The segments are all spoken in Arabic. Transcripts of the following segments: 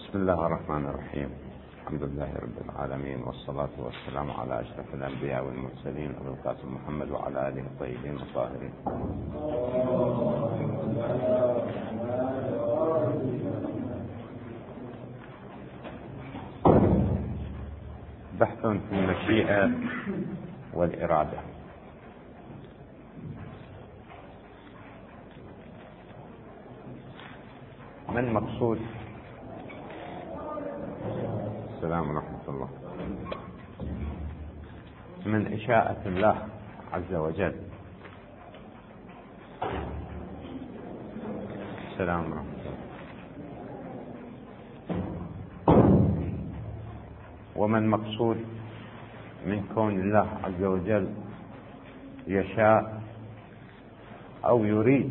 بسم الله الرحمن الرحيم. الحمد لله رب العالمين، والصلاة والسلام على أشرف الأنبياء والمرسلين أبي القاسم محمد وعلى آله الطيبين الطاهرين. بحث في المشيئة والإرادة. من مقصود السلام ورحمة الله من إشاءة الله عز وجل السلام ورحمة الله، ومن مقصود من كون الله عز وجل يشاء أو يريد،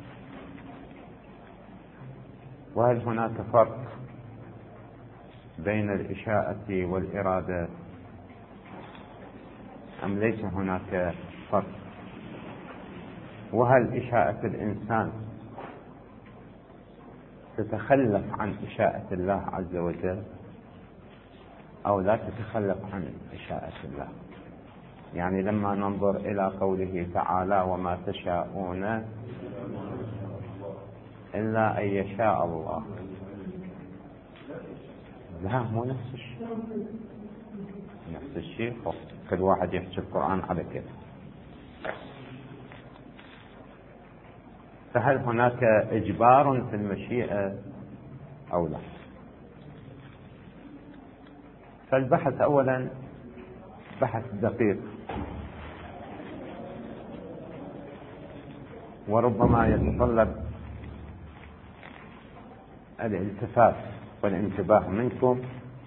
وهل هناك فرق بين الإشاءة والإرادة أم ليس هناك فرق؟ وهل إشاءة الإنسان تتخلف عن إشاءة الله عز وجل أو لا تتخلف عن إشاءة الله؟ يعني لما ننظر إلى قوله تعالى وما تشاءون إلا أن يشاء الله، لا مو نفس الشيء. نفس الشيء كل واحد يحكي القرآن على كده. فهل هناك إجبار في المشيئة أو لا؟ فالبحث أولا بحث دقيق، وربما يتطلب الالتفات والانتباه منكم.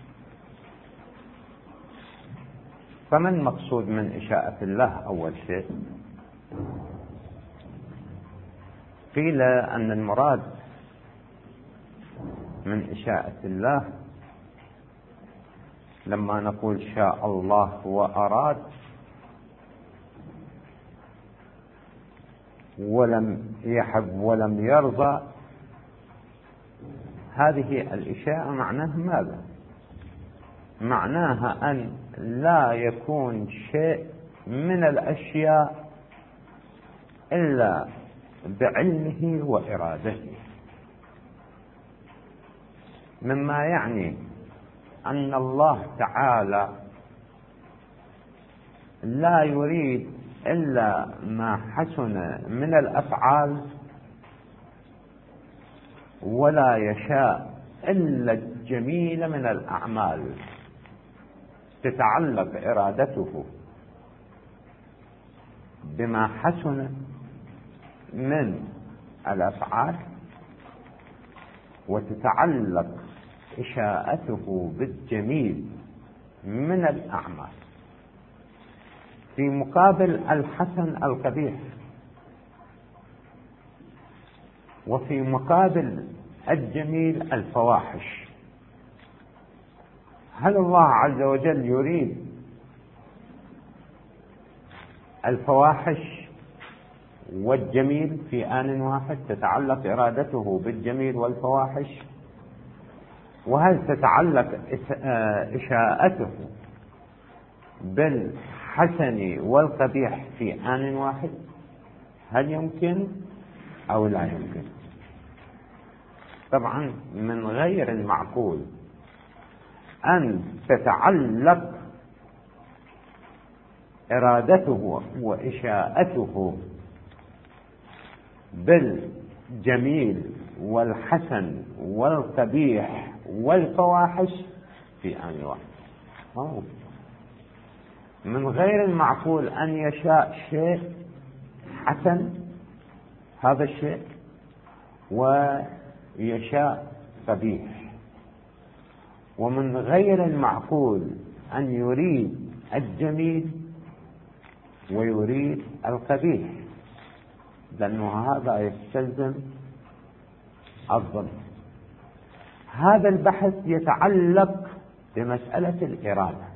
فما المقصود من إشاءة الله؟ أول شيء قيل أن المراد من إشاءة الله لما نقول شاء الله وأراد ولم يحب ولم يرضى، هذه الإشاءة معناها ماذا؟ معناها أن لا يكون شيء من الأشياء إلا بعلمه وإرادته، مما يعني أن الله تعالى لا يريد إلا ما حسن من الأفعال، ولا يشاء إلا الجميل من الأعمال تتعلق إرادته بما حسن من الأفعال، وتتعلق إشاءته بالجميل من الأعمال، في مقابل الحسن القبيح، وفي مقابل الجميل الفواحش. هل الله عز وجل يريد الفواحش والجميل في آن واحد؟ تتعلق إرادته بالجميل والفواحش؟ وهل تتعلق إشاءته بالحسن والقبيح في آن واحد؟ هل يمكن أو لا يمكن؟ طبعا من غير المعقول أن تتعلق إرادته وإشاءته بالجميل والحسن والقبيح والفواحش في آن واحد. من غير المعقول أن يشاء شيء حسن هذا الشيء ويشاء قبيح، ومن غير المعقول أن يريد الجميل ويريد القبيح، لأنه هذا يستلزم الظن. هذا البحث يتعلق بمسألة الإرادة،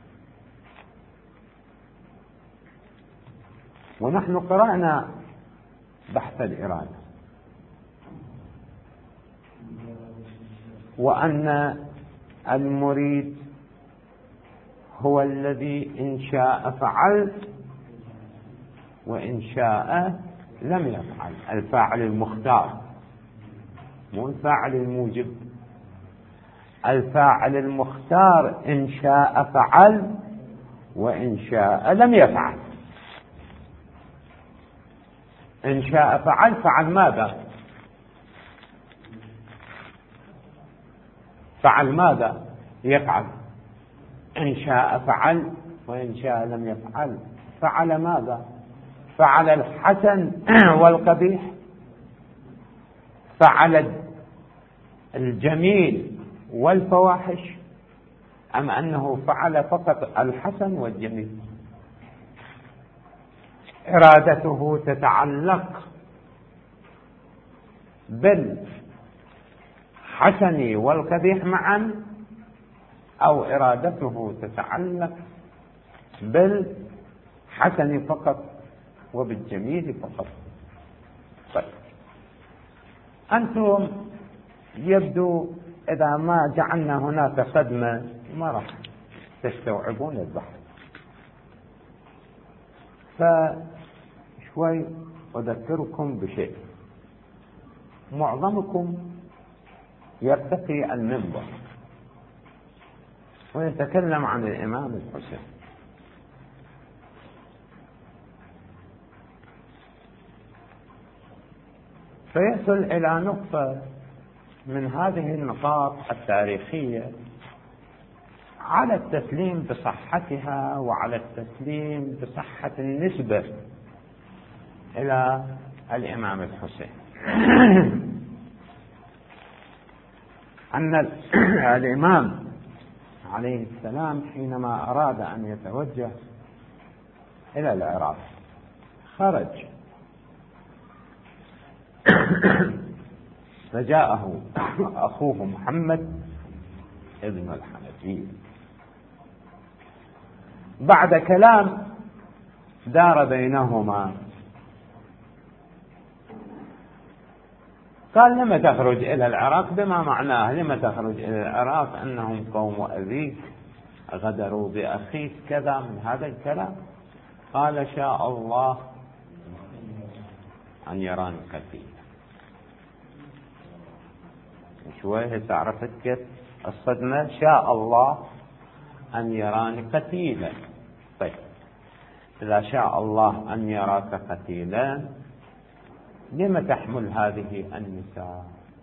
ونحن قرأنا بحث الإرادة، وأن المريد هو الذي إن شاء فعل وإن شاء لم يفعل. الفاعل المختار، مو الفاعل الموجب. الفاعل المختار إن شاء فعل وإن شاء لم يفعل. إن شاء فعل، فعل ماذا؟ فعل ماذا؟ يفعل. إن شاء فعل وإن شاء لم يفعل. فعل ماذا؟ فعل الحسن والقبيح؟ فعل الجميل والفواحش؟ أم أنه فعل فقط الحسن والجميل؟ إرادته تتعلق بالحسن والقبيح معا، أو إرادته تتعلق بالحسن فقط وبالجميل فقط؟ طيب، أنتم يبدو إذا ما جعلنا هناك صدمة ما راح تستوعبون البحث. فشوي أذكركم بشيء. معظمكم يرتقي المنبر ويتكلم عن الإمام الحسين، فيصل إلى نقطة من هذه النقاط التاريخية على التسليم بصحتها وعلى التسليم بصحة النسبة إلى الإمام الحسين، أن الإمام عليه السلام حينما أراد أن يتوجه إلى العراق خرج، فجاءه أخوه محمد ابن الحنفية بعد كلام دار بينهما. قال: لما تخرج إلى العراق؟ بما معناه لما تخرج إلى العراق أنهم قوم أبيك، غدروا بأخيك، كذا من هذا الكلام. قال: شاء الله أن يراني قتيلا. شوية تعرفت كيف الصدمة؟ شاء الله أن يراني قتيلا. طيب، إذا شاء الله أن يراك قتيلا لم تحمل هذه النساء؟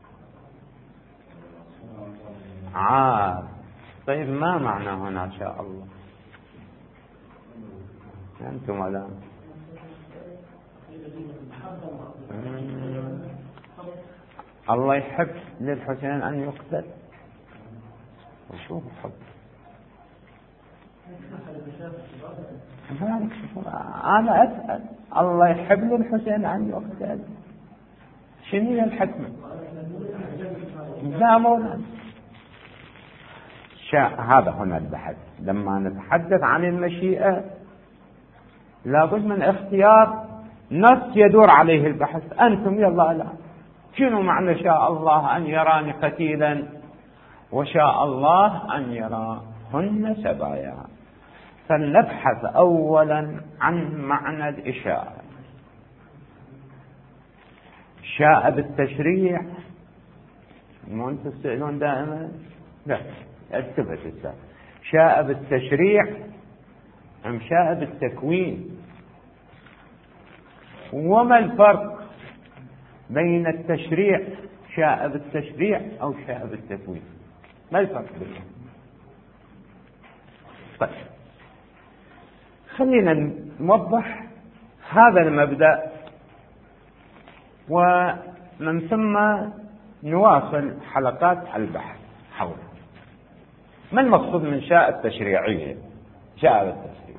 طيب، ما معنى هنا شاء الله؟ أنتم الآن الله يحب للحسين أن يقتل؟ وشو الحب؟ أنا أسأل، الله يحب للحسين أن يقتل، شنو هي الحكمة؟ لا مولانا، هذا هنا البحث. لما نتحدث عن المشيئة لابد من اختيار نص يدور عليه البحث. أنتم يلا لا، شنو معنى شاء الله أن يراني قتيلا وشاء الله أن يراهن سبايا؟ فلنبحث أولا عن معنى الإشاءة. شاء بالتشريع، مو أنتم تسألون دائما؟ لا، التفت السؤال. شاء بالتشريع أم شاء بالتكوين؟ وما الفرق بين التشريع شاء بالتشريع أو شاء بالتكوين؟ ما الفرق بينهم؟ طيب، خلينا نوضح هذا المبدأ ومن ثم نواصل حلقات البحث حوله. ما المقصود من شاء التشريعية؟ شاء بالتشريع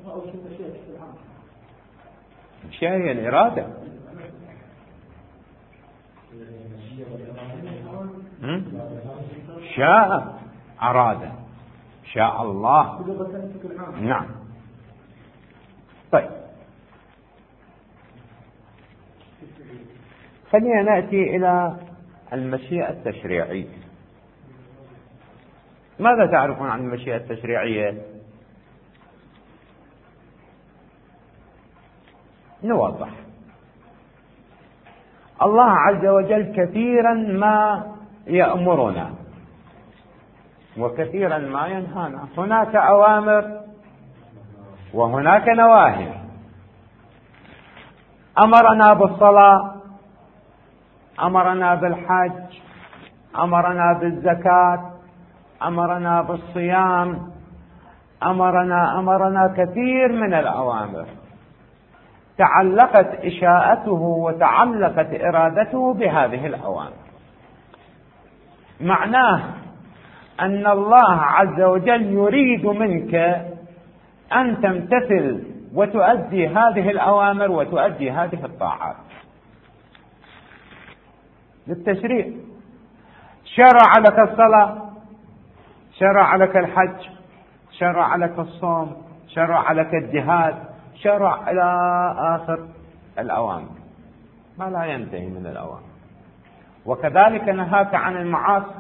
شاء هي الإرادة. شاء أراد، شاء الله. نعم. طيب، خلينا نأتي إلى المشيئة التشريعية. ماذا تعرفون عن المشيئة التشريعية؟ نوضح. الله عز وجل كثيرا ما يأمرنا وكثيرا ما ينهانا، هناك أوامر وهناك نواهي. أمرنا بالصلاة، أمرنا بالحج، أمرنا بالزكاة، أمرنا بالصيام، أمرنا كثير من الأوامر تعلقت إشاءته وتعلقت إرادته بهذه الأوامر. معناه أن الله عز وجل يريد منك أن تمتثل وتؤدي هذه الأوامر وتؤدي هذه الطاعات للتشريع. شرع لك الصلاة، شرع لك الحج، شرع لك الصوم، شرع لك الجهاد، شرع إلى آخر الأوامر، ما لا ينتهي من الأوامر. وكذلك نهاك عن المعاصي،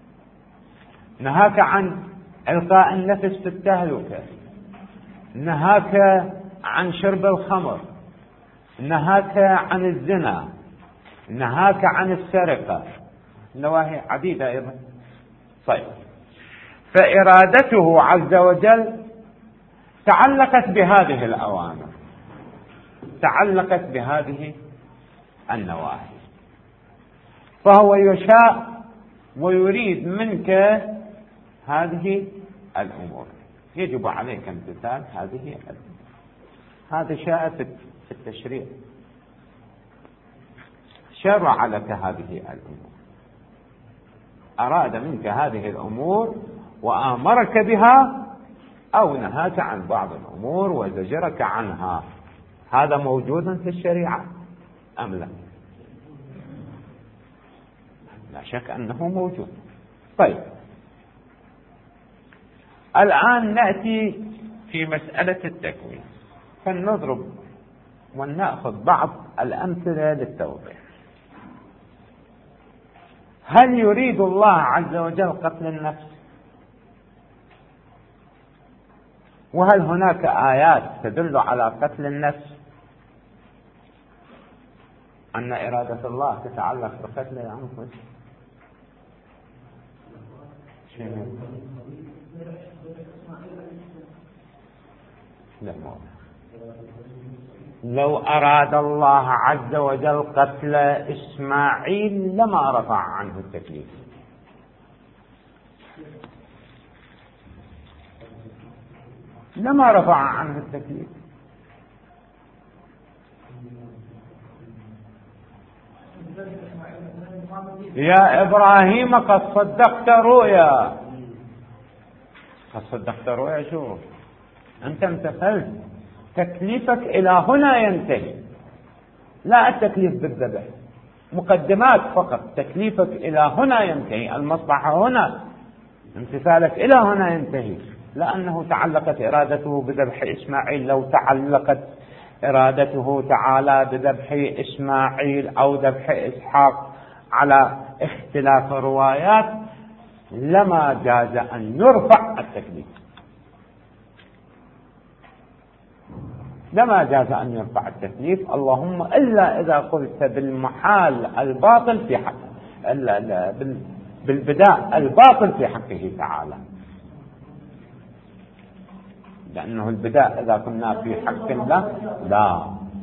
نهاك عن إلقاء النفس في التهلكة، نهاك عن شرب الخمر، نهاك عن الزنا، نهاك عن السرقة، نواهي عديدة أيضا. طيب، فإرادته عز وجل تعلقت بهذه الأوامر، تعلقت بهذه النواهي، فهو يشاء ويريد منك هذه الأمور، يجب عليك امتثال هذه الأمور. هذا شاء في التشريع، شرع لك هذه الأمور، أراد منك هذه الأمور وآمرك بها أو نهاك عن بعض الأمور وزجرك عنها. هذا موجود في الشريعة أم لا؟ لا شك أنه موجود. طيب، الآن نأتي في مسألة التكوين، فلنضرب ونأخذ بعض الأمثلة للتوضيح. هل يريد الله عز وجل قتل النفس؟ وهل هناك آيات تدل على قتل النفس؟ أن إرادة الله تتعلق بقتل الأنفس؟ لا، لو أراد الله عز وجل قتل إسماعيل لما رفع عنه التكليف. لما رفع عنه التكليف. يا إبراهيم قد صدقت رؤيا. قد صدقت رؤيا، شو أنت امتثلت، تكليفك إلى هنا ينتهي، لا التكليف بالذبح، مقدمات فقط، تكليفك إلى هنا ينتهي، المصلحة هنا، امتثالك إلى هنا ينتهي. لأنه تعلقت إرادته بذبح إسماعيل. لو تعلقت إرادته تعالى بذبح إسماعيل أو ذبح إسحاق على اختلاف الروايات لما جاز أن يرفع التكليف، لما جاز أن يرفع التكليف، اللهم إلا إذا قلت بالمحال الباطل في حق، بالبداء الباطل في حقه تعالى، لأنه البداء إذا كنا في حق الله لا،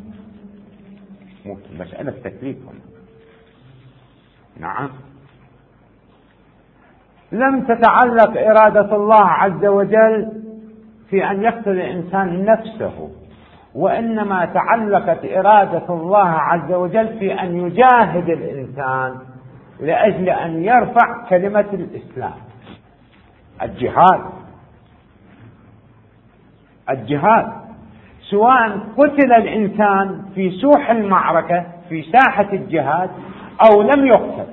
مو مسألة تكليف هنا. نعم، لم تتعلق إرادة الله عز وجل في أن يقتل الإنسان نفسه، وإنما تعلقت إرادة الله عز وجل في أن يجاهد الإنسان لأجل أن يرفع كلمة الإسلام. الجهاد سواء قتل الإنسان في سوح المعركة في ساحة الجهاد أو لم يقتل،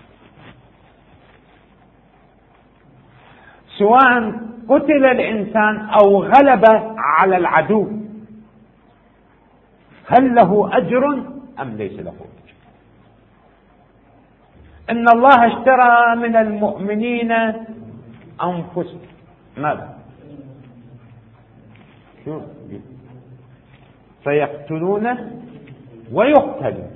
سواء قتل الإنسان أو غلب على العدو، هل له أجر أم ليس له أجر؟ إن الله اشترى من المؤمنين أنفسهم ماذا؟ فيقتلونه ويقتلون.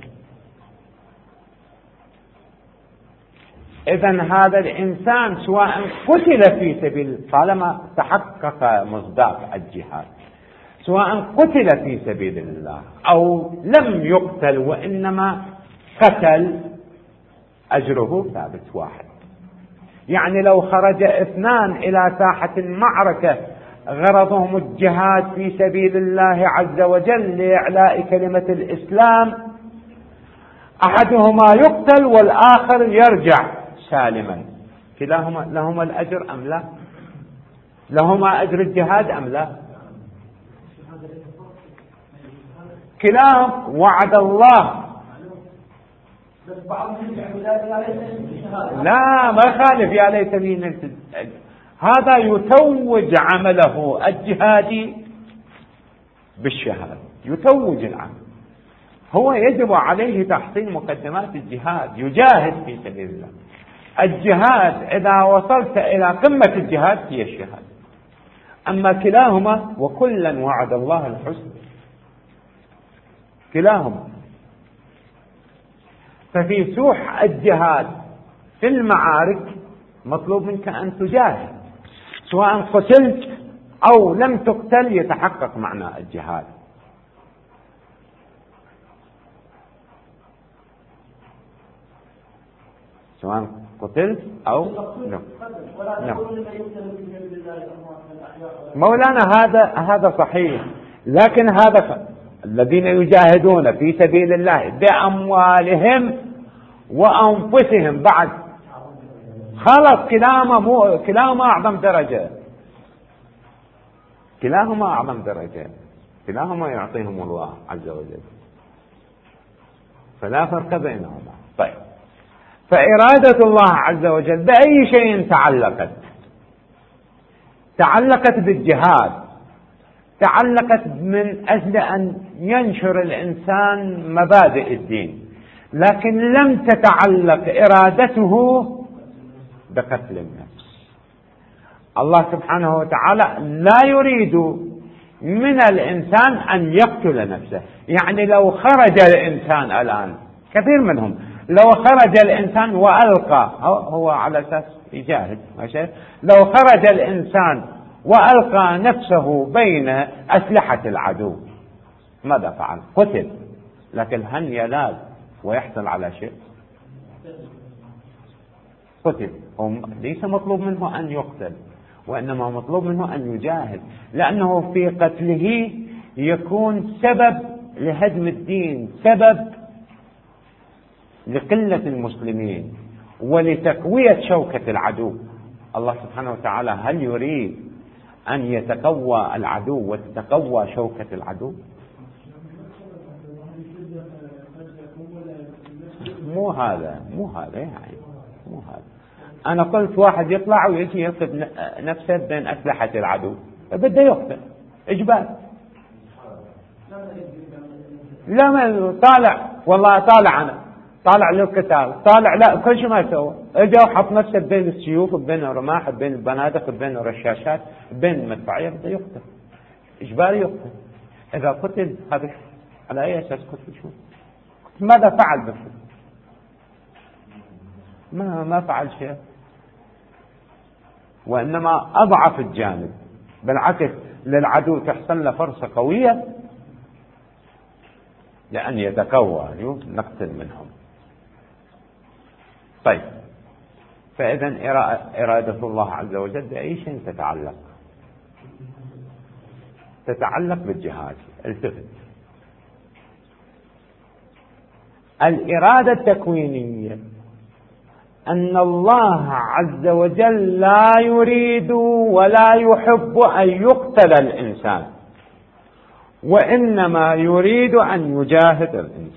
إذن هذا الإنسان سواء قتل في سبيل، طالما تحقق مصداق الجهاد، سواء قتل في سبيل الله أو لم يقتل وإنما قتل، أجره ثابت واحد. يعني لو خرج اثنان إلى ساحة المعركة غرضهم الجهاد في سبيل الله عز وجل لإعلاء كلمة الإسلام، أحدهما يقتل والآخر يرجع سالما، كلاهما لهما الأجر أم لا؟ لهما أجر الجهاد أم لا؟ كلاهم وعد الله. لا ما يخالف يا ليتني، هذا يتوج عمله الجهادي بالشهادة، يتوج العمل. هو يجب عليه تحصيل مقدمات الجهاد، يجاهد في سبيل الله. الجهاد إذا وصلت إلى قمة الجهاد هي الشهادة. أما كلاهما وكلا وعد الله الحسنى، كلاهما. ففي سوح الجهاد في المعارك مطلوب منك أن تجاهد، سواء قتلت أو لم تقتل يتحقق معنى الجهاد. سواء قتلت أو لم. مولانا هذا صحيح، لكن هذا الذين يجاهدون في سبيل الله بأموالهم وأنفسهم بعد، خلص كلاهما أعظم درجة، كلاهما أعظم درجة، كلاهما يعطيهم الله عز وجل، فلا فرق بينهما. طيب، فإرادة الله عز وجل بأي شيء تعلقت بالجهاد، تعلقت من أجل أن ينشر الإنسان مبادئ الدين، لكن لم تتعلق إرادته بقتل النفس. الله سبحانه وتعالى لا يريد من الإنسان أن يقتل نفسه. يعني لو خرج الإنسان الآن، كثير منهم لو خرج الإنسان وألقى، هو على أساس يجاهد، لو خرج الإنسان وألقى نفسه بين أسلحة العدو ماذا فعل؟ قتل. لكن هل يلاذ ويحصل على شيء؟ قتل. ليس مطلوب منه أن يقتل، وإنما مطلوب منه أن يجاهد، لأنه في قتله يكون سبب لهدم الدين، سبب لقلة المسلمين ولتقوية شوكة العدو. الله سبحانه وتعالى هل يريد أن يتقوى العدو وتتقوى شوكة العدو؟ مو هذا يعني مو هذا. أنا قلت واحد يطلع ويجي يصب نفسه بين أسلحة العدو، بده يقتل إجبار. لا ما طالع، والله طالع للقتال، طالع لا كل شيء ما سوى، اجا وحط نفسه بين السيوف وبين الرماح وبين البنادق وبين الرشاشات وبين المدفعية، بده يقتل إجباري يقتل. إذا قتل هذا على أي أساس قتل؟ شو ماذا فعل بالفعل؟ ما فعل شيء، وإنما أضعف الجانب، بالعكس للعدو تحصل له فرصة قوية لأن يتقوى، نقتل منهم. طيب، فإذا إرادة الله عز وجل بأي شيء تتعلق بالجهاد. التفت، الإرادة التكوينية أن الله عز وجل لا يريد ولا يحب أن يقتل الإنسان، وإنما يريد أن يجاهد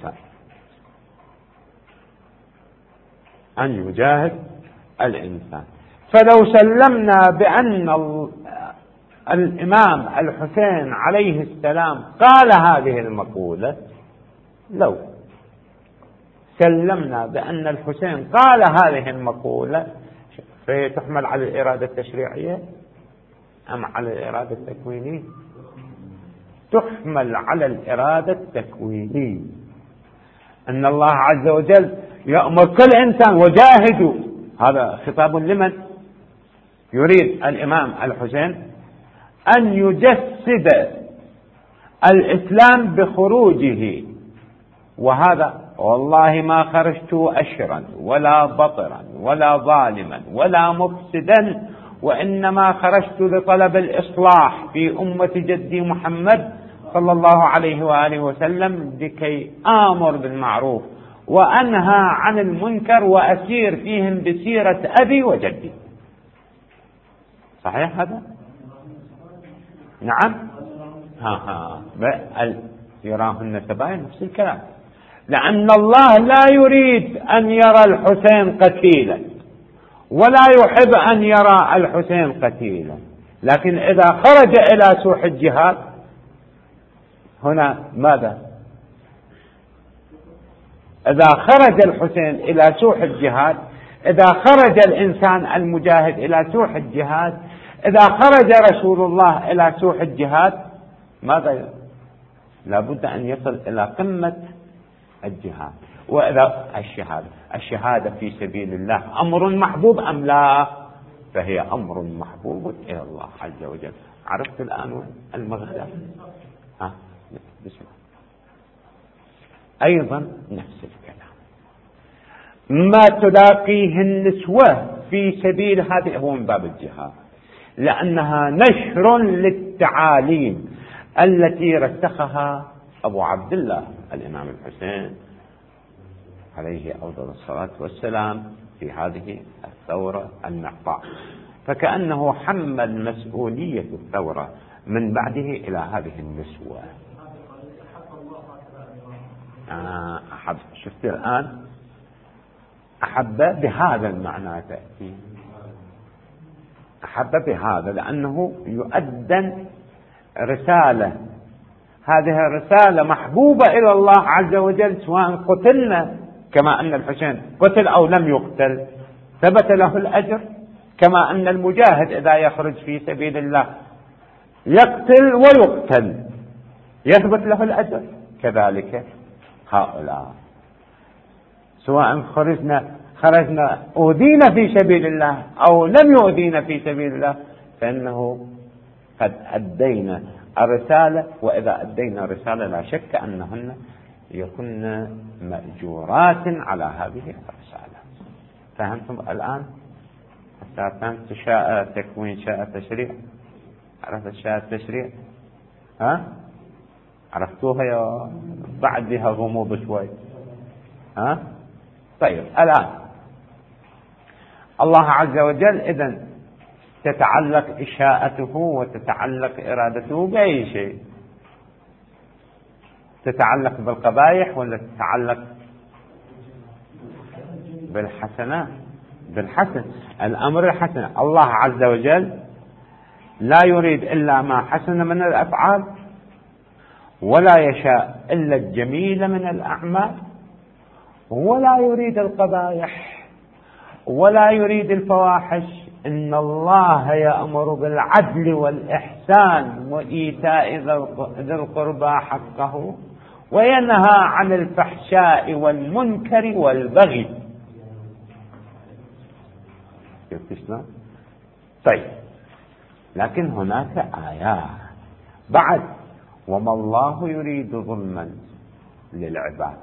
الإنسان. فلو سلمنا بأن الإمام الحسين عليه السلام قال هذه المقولة، لو سلمنا بأن الحسين قال هذه المقولة، فهي تحمل على الإرادة التشريعية أم على الإرادة التكوينية؟ تحمل على الإرادة التكوينية، أن الله عز وجل يأمر كل إنسان وجاهدوا. هذا خطاب لمن؟ يريد الإمام الحسين أن يجسد الإسلام بخروجه، وهذا والله ما خرجت أشرا ولا بطرا ولا ظالما ولا مفسدا، وإنما خرجت لطلب الإصلاح في أمة جدي محمد صلى الله عليه وآله وسلم، لكي آمر بالمعروف وأنهى عن المنكر وأسير فيهم بسيرة أبي وجدي. صحيح هذا؟ نعم. يراهن سبايا نفس الكلام، لأن الله لا يريد أن يرى الحسين قتيلا ولا يحب أن يرى الحسين قتيلا، لكن إذا خرج إلى سوح الجهاد هنا ماذا؟ إذا خرج الحسين إلى سوح الجهاد، إذا خرج الإنسان المجاهد إلى سوح الجهاد، إذا خرج رسول الله إلى سوح الجهاد، ماذا؟ لابد أن يصل إلى قمة الجهاد. وإذا الشهادة في سبيل الله أمر محبوب أم لا؟ فهي أمر محبوب إلى الله عز وجل. عرفت الآن المغزى؟ بسم الله. أيضا نفس الكلام ما تلاقيه النسوة في سبيل، هذه هو من باب الجهاد، لأنها نشر للتعاليم التي رسخها أبو عبد الله الإمام الحسين عليه أفضل الصلاة والسلام في هذه الثورة النقاء، فكأنه حمل مسؤولية الثورة من بعده إلى هذه النسوة. أحب، شفت الآن، أحب بهذا المعنى تأتي، أحب بهذا لأنه يؤدن رسالة، هذه الرسالة محبوبة إلى الله عز وجل، سواء قتلنا كما أن الحسين قتل أو لم يقتل ثبت له الأجر، كما أن المجاهد إذا يخرج في سبيل الله يقتل ويقتل يثبت له الأجر، كذلك هؤلاء سواء خرجنا أودينا في سبيل الله أو لم يؤذينا في سبيل الله، فإنه قد أدينا الرسالة، وإذا أدينا الرسالة لا شك أنهن يكون مأجورات على هذه الرسالة. فهمتم الآن؟ فهمت شاء تكوين شاء تشريع؟ عرفت شاء التشريع؟ عرفتوها يا بعدها غموض شوي؟ طيب الآن الله عز وجل إذن تتعلق إشاءته وتتعلق إرادته بأي شيء؟ تتعلق بالقبائح ولا تتعلق بالحسنات؟ بالحسن، الأمر الحسن. الله عز وجل لا يريد إلا ما حسن من الأفعال، ولا يشاء إلا الجميل من الأعمال، ولا يريد القبائح ولا يريد الفواحش. إن الله يأمر بالعدل والإحسان وإيتاء ذي القربى حقه وينهى عن الفحشاء والمنكر والبغي. طيب، لكن هناك آيات بعد: وما الله يريد ظلما للعباد.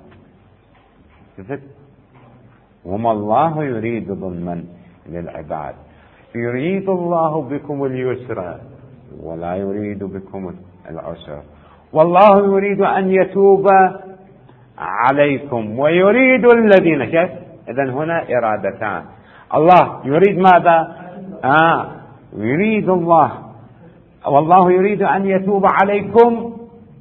وما الله يريد ظلما للعباد، يريد الله بكم اليسر ولا يريد بكم العسر، والله يريد أن يتوب عليكم ويريد الذين إذن هنا إرادتان. الله يريد ماذا؟ يريد الله، والله يريد أن يتوب عليكم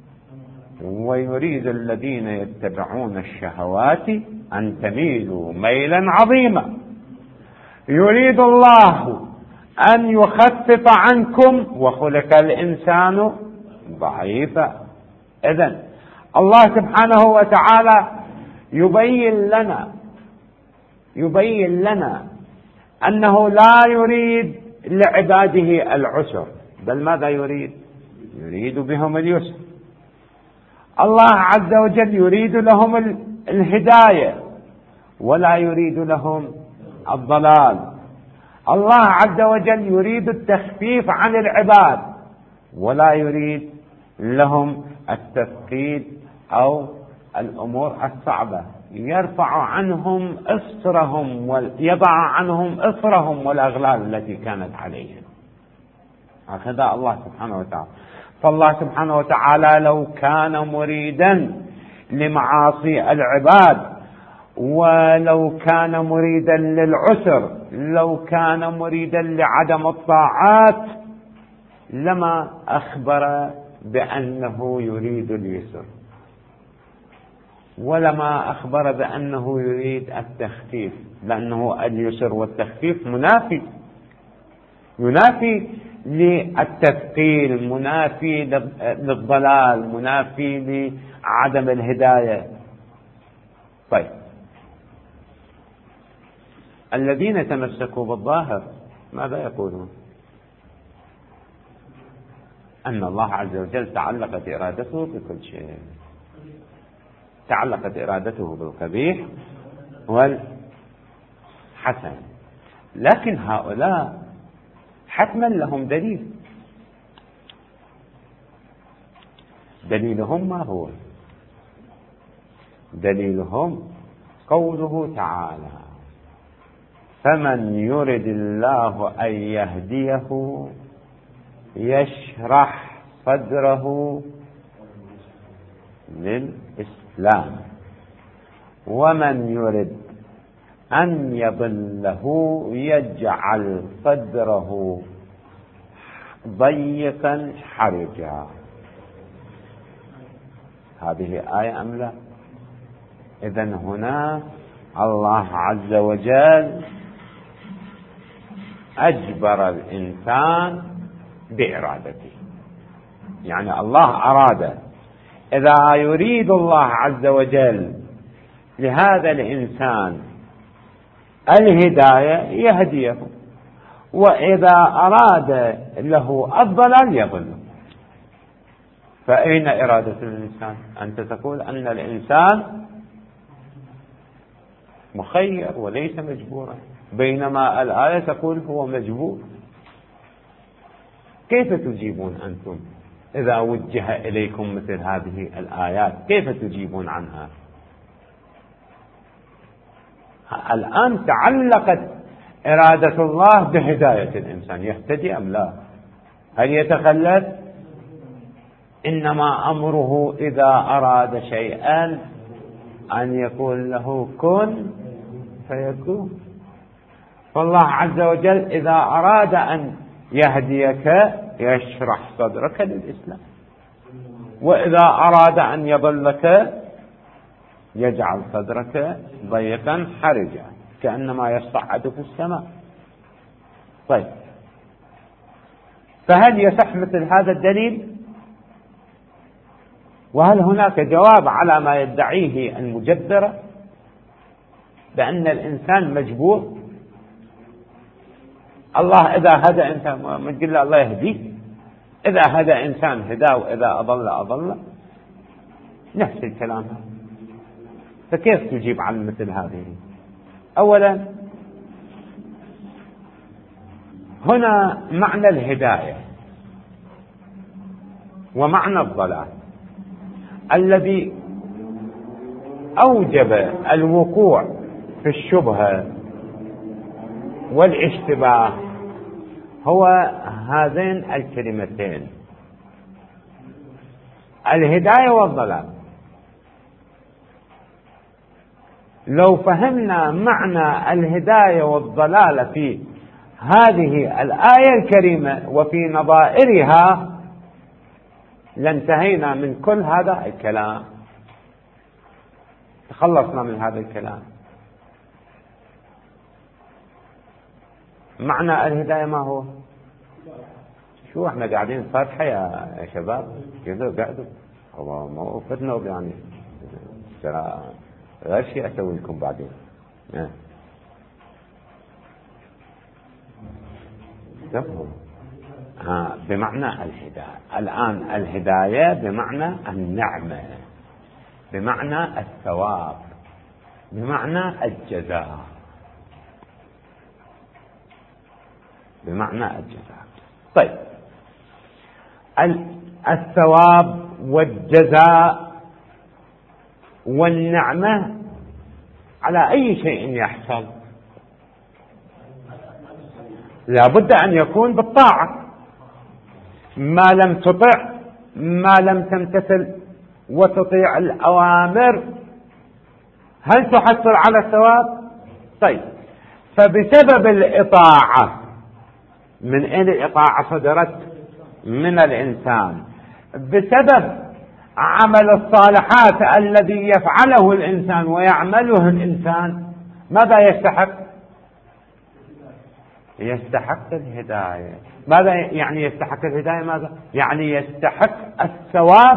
ويريد الذين يتبعون الشهوات أن تميلوا ميلا عظيما. يريد الله أن يخفف عنكم وخلق الإنسان ضعيفا. إذن الله سبحانه وتعالى يبين لنا أنه لا يريد لعباده العسر، بل ماذا يريد؟ يريد بهم اليسر. الله عز وجل يريد لهم الهداية ولا يريد لهم الضلال. الله عز وجل يريد التخفيف عن العباد ولا يريد لهم التثقيل أو الأمور الصعبة، يرفع عنهم إصرهم ويضع عنهم إصرهم والأغلال التي كانت عليهم. هكذا الله سبحانه وتعالى. فالله سبحانه وتعالى لو كان مريدا لمعاصي العباد، ولو كان مريدا للعسر، لو كان مريدا لعدم الطاعات، لما أخبر بأنه يريد اليسر، ولما أخبر بأنه يريد التخفيف، لأنه اليسر والتخفيف ينافي للتثقيل، منافي للضلال، منافي لعدم الهداية. طيب، الذين تمسكوا بالظاهر ماذا يقولون؟ أن الله عز وجل تعلقت إرادته بكل شيء، تعلقت إرادته بالقبيح والحسن. لكن هؤلاء حتما لهم دليلهم ما هو؟ دليلهم قوله تعالى: فمن يرد الله أن يهديه يشرح صدره للإسلام، ومن يرد أن يضله يجعل صدره ضيقا حرجا. هذه آية أم لا؟ إذن هنا الله عز وجل أجبر الإنسان بإرادته، يعني الله أراد، إذا يريد الله عز وجل لهذا الإنسان الهداية يهديه، وإذا أراد له الضلال يضله. فأين إرادة الإنسان؟ أنت تقول أن الإنسان مخير وليس مجبورا، بينما الآية تقول هو مجبور. كيف تجيبون أنتم إذا وجه إليكم مثل هذه الآيات؟ كيف تجيبون عنها؟ الآن تعلقت إرادة الله بهداية الإنسان، يهتدي أم لا؟ هل يتخلف؟ إنما أمره إذا أراد شيئا أن يقول له كن فيكون. فالله عز وجل إذا أراد أن يهديك يشرح صدرك للإسلام، وإذا أراد أن يضلك يجعل صدرك ضيقا حرجا كأنما يصعد في السماء. طيب، فهل يصح مثل هذا الدليل؟ وهل هناك جواب على ما يدعيه المجبرة بأن الإنسان مجبور؟ الله إذا هدى إنسان ما تقول الله يهديه، إذا هدى إنسان هداه وإذا أضل نفس الكلام. فكيف تجيب عن مثل هذه؟ أولا، هنا معنى الهداية ومعنى الضلال الذي أوجب الوقوع في الشبهة والاشتباه هو هذين الكلمتين: الهداية والضلال. لو فهمنا معنى الهداية والضلال في هذه الآية الكريمة وفي نظائرها لانتهينا من كل هذا الكلام، تخلصنا من هذا الكلام. معنى الهداية ما هو؟ شو احنا قاعدين فاتحة يا شباب كذا قاعدوا، هو موقفنا يعني ترى غير شيء أسوي لكم بعدين. بمعنى الهداية. الآن الهداية بمعنى النعمة، بمعنى الثواب، بمعنى الجزاء، بمعنى الجزاء. طيب، الثواب والجزاء والنعمة على أي شيء يحصل؟ لا بد أن يكون بالطاعة. ما لم تطع، ما لم تمتثل وتطيع الأوامر، هل تحصل على الثواب؟ طيب، فبسبب الإطاعة، من أين الإطاعة صدرت؟ من الإنسان. بسبب عمل الصالحات الذي يفعله الإنسان ويعمله الإنسان، ماذا يستحق؟ يستحق الهداية. ماذا يعني يستحق الهداية؟ ماذا يعني يستحق الثواب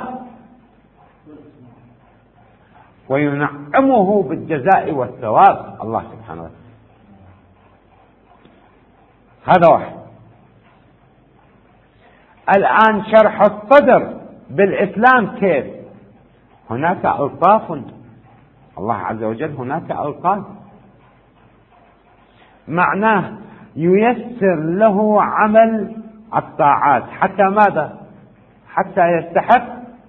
وينعمه بالجزاء والثواب الله سبحانه وتعالى. هذا واحد. الآن شرح الصدر بالإسلام كيف؟ هناك ألطاف، الله عز وجل هناك ألطاف، معناه ييسر له عمل الطاعات حتى ماذا؟ حتى يستحق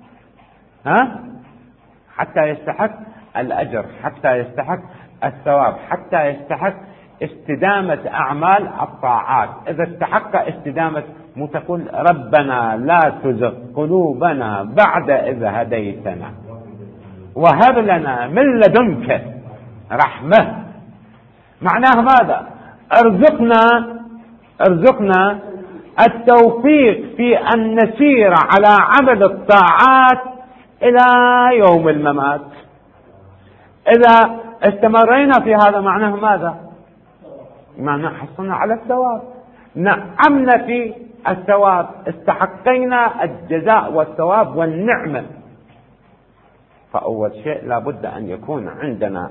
حتى يستحق الأجر، حتى يستحق الثواب، حتى يستحق استدامة أعمال الطاعات. إذا استحق استدامة، متقول ربنا لا تزغ قلوبنا بعد إذ هديتنا وهب لنا من لدنك رحمة. معناه ماذا؟ ارزقنا التوفيق في أن نسير على عمل الطاعات إلى يوم الممات. إذا استمرينا في هذا معناه ماذا؟ معناه حصلنا على الثواب، نعمنا في الثواب، استحقينا الجزاء والثواب والنعمة. فأول شيء لابد أن يكون عندنا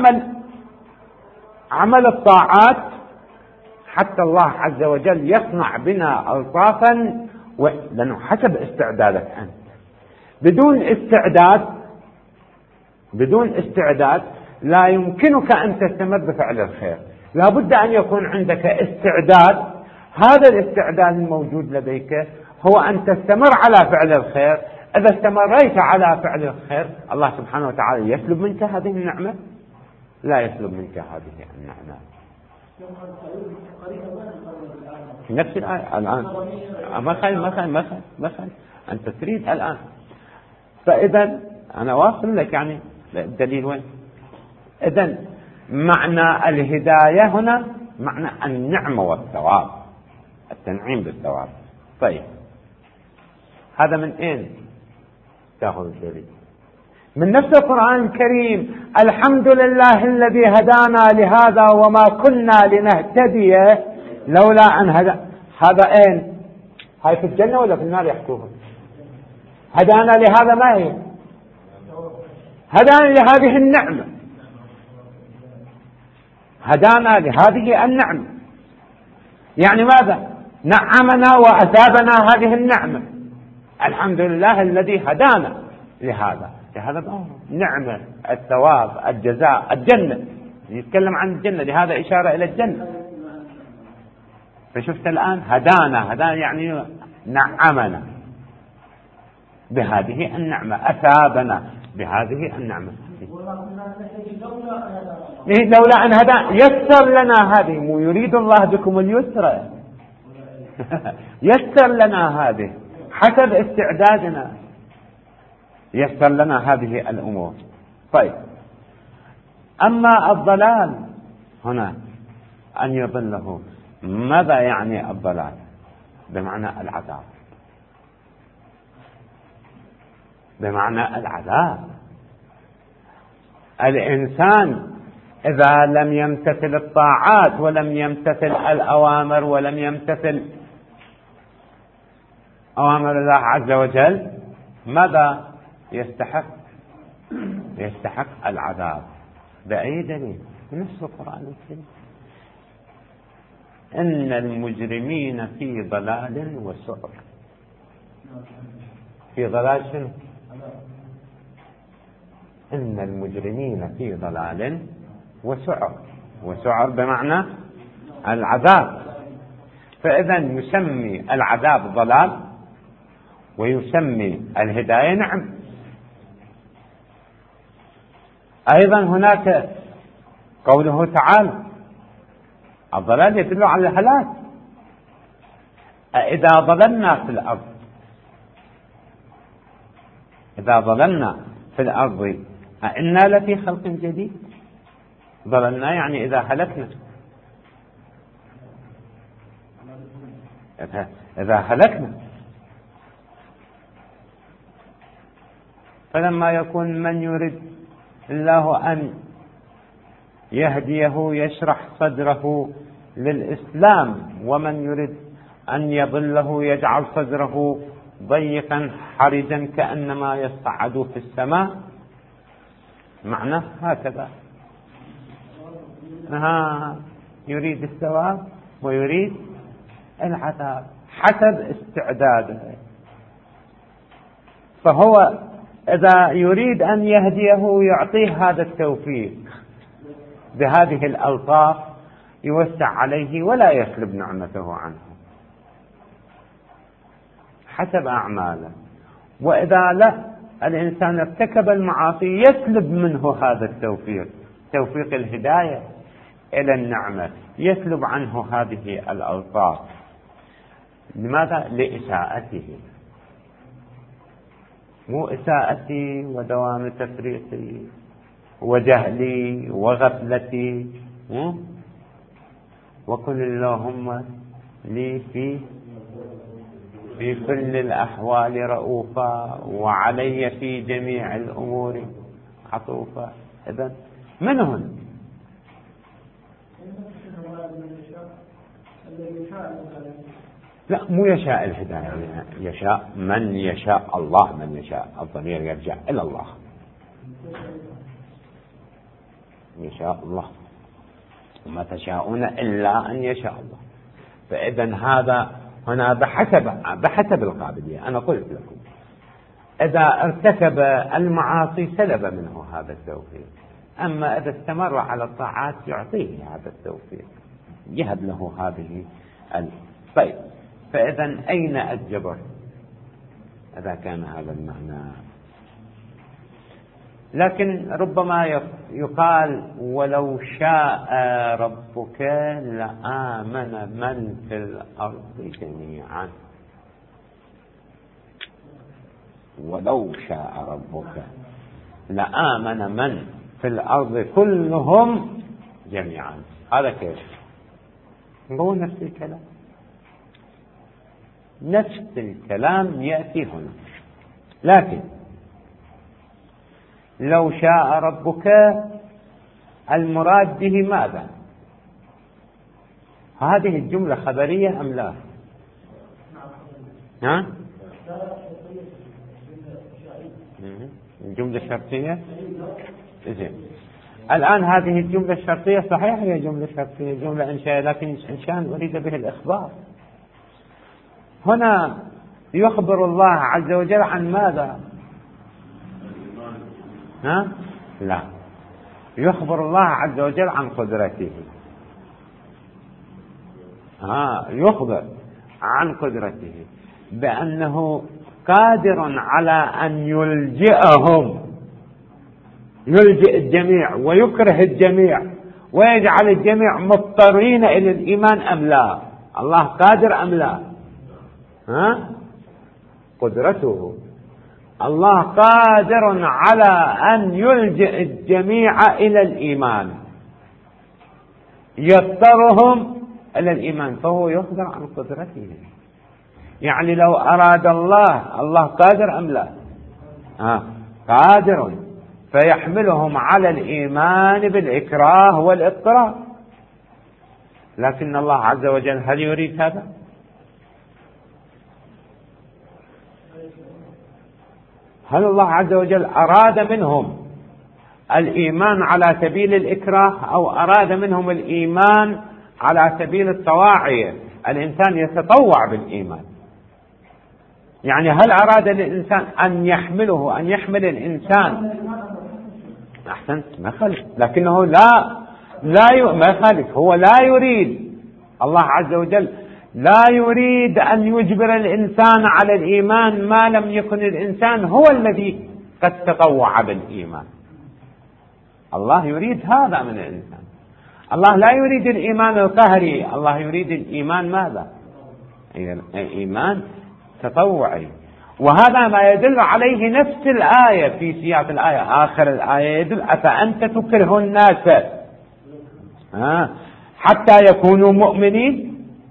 عمل الطاعات حتى الله عز وجل يصنع بنا ألطافا، لأنه حسب استعدادك أنت. بدون استعداد لا يمكنك أن تستمر بفعل الخير. لا بد أن يكون عندك استعداد. هذا الاستعداد الموجود لديك هو أن تستمر على فعل الخير. إذا استمريت على فعل الخير، الله سبحانه وتعالى يسلب منك هذه النعمة؟ لا يسلب منك هذه النعمة. نفس الآية الآن مثلا أنت تريد الآن. فإذا أنا واصل لك، يعني الدليل وين؟ إذن معنى الهداية هنا معنى النعمة والثواب، التنعيم بالثواب. طيب، هذا من أين تأخذ الدليل؟ من نفس القرآن الكريم. الحمد لله الذي هدانا لهذا وما كنا لنهتدي لولا أن هذا أين؟ هاي في الجنة ولا في النار يحكوها؟ هدانا لهذا، ما هي؟ هدانا لهذه النعمة، هدانا لهذه النعمة. يعني ماذا؟ نعمنا وأثابنا هذه النعمة. الحمد لله الذي هدانا لهذا نعمة، الثواب، الجزاء، الجنة. يتكلم عن الجنة، لهذا إشارة إلى الجنة. فشفت الآن هدانا يعني نعمنا بهذه النعمة، أثابنا بهذه النعمة. لولا أن هدانا، يسر لنا هذه. يريد الله بكم اليسر يسر لنا هذه حسب استعدادنا، يسر لنا هذه الأمور. طيب، أما الضلال هنا أن يضله، ماذا يعني الضلال؟ بمعنى العذاب، بمعنى العذاب. الإنسان إذا لم يمتثل الطاعات ولم يمتثل الأوامر ولم يمتثل أوامر الله عز وجل، ماذا يستحق؟ يستحق العذاب. بأي دليل؟ نفس القرآن الكريم. إن المجرمين في ضلال وسعر. في ضلال شنو؟ إن المجرمين في ضلال وسعر، وسعر بمعنى العذاب. فإذا يسمي العذاب ضلال ويسمي الهداية نعم. أيضا هناك قوله تعالى الضلال يدل على الهلاك. إذا ضللنا في الأرض، إذا ضللنا في الأرض أئنا لفي خلق جديد. ضللنا يعني إذا هلكنا، إذا هلكنا. فلما يكون من يريد الله أن يهديه يشرح صدره للإسلام، ومن يريد أن يضله يجعل صدره ضيقا حرجا كأنما يصعد في السماء. معنى هكذا، يريد الثواب ويريد العذاب حسب استعداده. فهو إذا يريد أن يهديه يعطيه هذا التوفيق بهذه الألطاف، يوسع عليه ولا يسلب نعمته عنه حسب أعماله. وإذا لا الإنسان ارتكب المعاصي يسلب منه هذا التوفيق، توفيق الهداية إلى النعمة، يسلب عنه هذه الألطاف. لماذا؟ لإساءته، مو إساءتي ودوام تفريطي وجهلي وغفلتي. وكن اللهم لي في كل الأحوال رؤوفا وعلي في جميع الأمور عطوفا. إذن من هن؟ لا، مو يشاء الهداية، يشاء من يشاء الله، من يشاء. الضمير يرجع إلى الله، يشاء الله وما تشاءون إلا أن يشاء الله. فإذا هذا هنا بحسب القابلية. أنا قلت لكم إذا ارتكب المعاصي سلب منه هذا التوفيق، أما إذا استمر على الطاعات يعطيه هذا التوفيق، يهب له هذه طيب، فإذا أين الجبر إذا كان هذا المعنى؟ لكن ربما يقال ولو شاء ربك لآمن من في الأرض جميعا. ولو شاء ربك لآمن من في الأرض كلهم جميعا. هذا كيف؟ هو نفس الكلام، نفس الكلام يأتي هنا. لكن لو شاء ربك المراد به ماذا؟ هذه الجملة خبرية أم لا؟ الجملة الشرطية. زين، الآن هذه الجملة الشرطية صحيح هي جملة شرطية، جملة إنشائية، لكن إنشاء أريد به الإخبار. هنا يخبر الله عز وجل عن ماذا؟ لا، يخبر الله عز وجل عن قدرته. يخبر عن قدرته بأنه قادر على أن يلجئ الجميع ويكره الجميع ويجعل الجميع مضطرين إلى الإيمان أم لا؟ الله قادر أم لا؟ قدرته. الله قادر على أن يلجئ الجميع إلى الإيمان، يضطرهم إلى الإيمان، فهو يخبر عن قدرته. يعني لو أراد الله قادر أم لا؟ قادر، فيحملهم على الإيمان بالإكراه والإضطرار. لكن الله عز وجل هل يريد هذا؟ هل الله عز وجل أراد منهم الإيمان على سبيل الإكراه، أو أراد منهم الإيمان على سبيل الطواعية، الإنسان يتطوع بالإيمان. يعني هل أراد الإنسان أن يحمل الإنسان، أحسنت، ما خلف، لكنه ما خلف، هو لا يريد، الله عز وجل لا يريد أن يجبر الإنسان على الإيمان ما لم يكن الإنسان هو الذي قد تطوع بالإيمان. الله يريد هذا من الإنسان. الله لا يريد الإيمان القهري، الله يريد الإيمان ماذا؟ إيمان تطوعي. وهذا ما يدل عليه نفس الآية في سياق الآية، آخر الآية يدل أفأنت تكره الناس حتى يكونوا مؤمنين،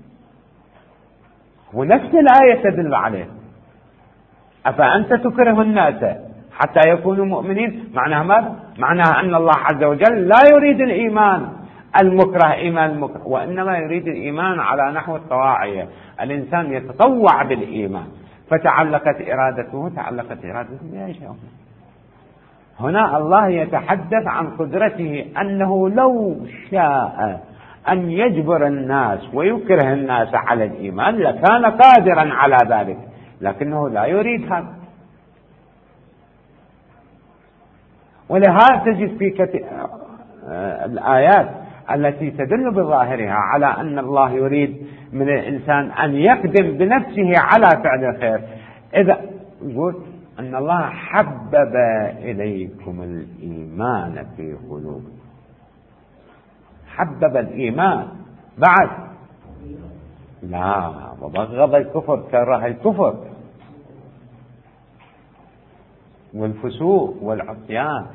ونفس الآية تدل عليه أفأنت تكره الناس حتى يكونوا مؤمنين. معناها ماذا؟ معناها أن الله عز وجل لا يريد الإيمان المكره إيمان المكره، وإنما يريد الإيمان على نحو الطواعية، الإنسان يتطوع بالإيمان، فتعلقت إرادته بأي شيء. هنا الله يتحدث عن قدرته، أنه لو شاء أن يجبر الناس ويكره الناس على الإيمان لكان قادرا على ذلك، لكنه لا يريد هذا. ولهذا تجد في الآيات التي تدل بظاهرها على أن الله يريد من الإنسان أن يقدم بنفسه على فعل الخير. إذا يقول أن الله حبب إليكم الإيمان في قلوبكم، حبب الإيمان بعد لا، وبغض الكفر، كره الكفر والفسوق والعصيان،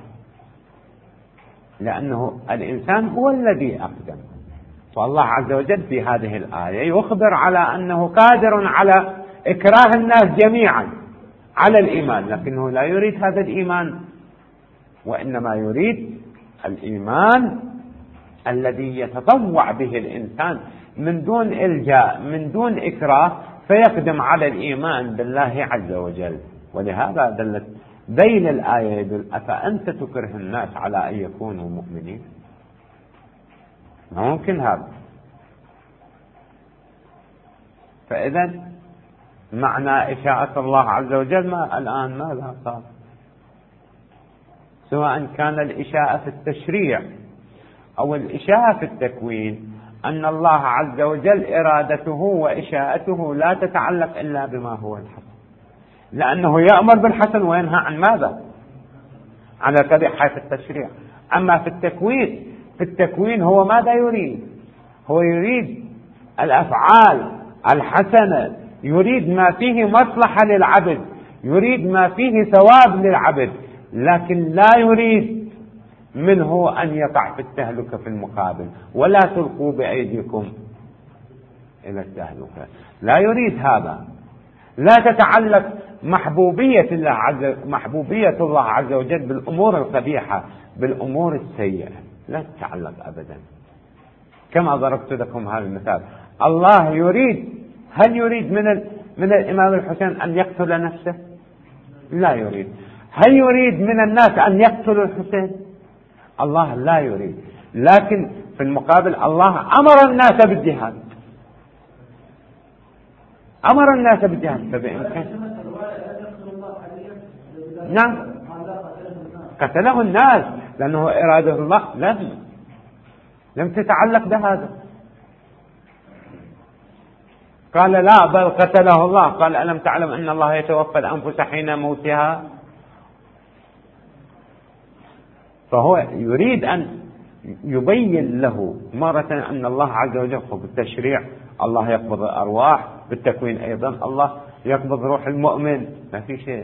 لأنه الإنسان هو الذي أقدم. فالله عز وجل في هذه الآية يخبر على أنه قادر على إكراه الناس جميعا على الإيمان، لكنه لا يريد هذا الإيمان، وإنما يريد الإيمان الذي يتطوع به الإنسان من دون إلجاء، من دون إكراه، فيقدم على الإيمان بالله عز وجل. ولهذا دلت بين الآية يدل أفأنت تكره الناس على أن يكونوا مؤمنين، ممكن هذا. فإذا معنى إشاءة الله عز وجل الآن ماذا صار؟ سواء كان الإشاءة في التشريع أو الإشاءة في التكوين، أن الله عز وجل إرادته وإشاءته لا تتعلق إلا بما هو الحسن، لأنه يأمر بالحسن وينهى عن ماذا؟ عن القبيح في التشريع. أما في التكوين هو ماذا يريد؟ هو يريد الأفعال الحسنة، يريد ما فيه مصلحة للعبد، يريد ما فيه ثواب للعبد، لكن لا يريد منه أن يقع في التهلكة في المقابل. ولا تلقوا بأيديكم إلى التهلكة، لا يريد هذا. لا تتعلق محبوبية الله عز وجل بالأمور القبيحة، بالأمور السيئة، لا تتعلق أبدا. كما ضربت لكم هذا المثال، الله هل يريد من الإمام الحسين أن يقتل نفسه؟ لا يريد. هل يريد من الناس أن يقتلوا الحسين؟ الله لا يريد. لكن في المقابل الله أمر الناس بالجهاد، فبإمكان نعم قتله الناس، لأنه إرادة الله لم تتعلق بهذا. قال لا، بل قتله الله. قال ألم تعلم أن الله يتوفى الأنفس حين موتها؟ فهو يريد أن يبين له مرة أن الله عز وجل بالتشريع الله يقبض الأرواح، بالتكوين أيضا الله يقبض روح المؤمن، ما في شيء.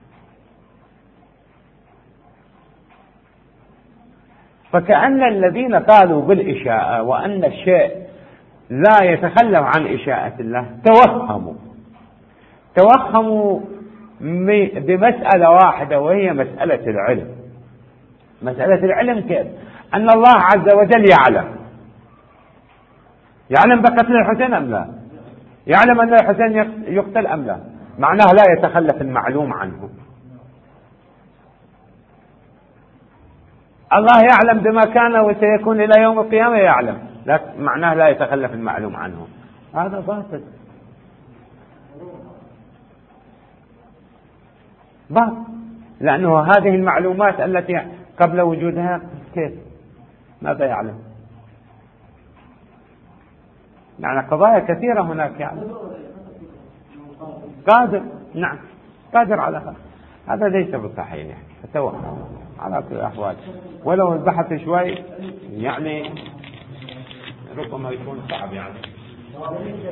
فكأن الذين قالوا بالإشاءة وأن الشيء لا يتخلف عن إشاءة الله توهموا بمسألة واحدة، وهي مسألة العلم. مسألة العلم كيف؟ أن الله عز وجل يعلم بقتل الحسين أم لا؟ يعلم أن الحسين يقتل أم لا؟ معناه لا يتخلف المعلوم عنه. الله يعلم بما كان وسيكون إلى يوم القيامة، يعلم. لا معناه لا يتخلف المعلوم عنه، هذا باطل. لأنه هذه المعلومات التي قبل وجودها كيف ماذا يعلم؟ يعني قضايا كثيرة هناك يعني قادر، نعم قادر على هذا ليس بصحيح يعني فتوهم على كل الأحوال، ولو البحث شوي يعني ربما يكون صعب يعني.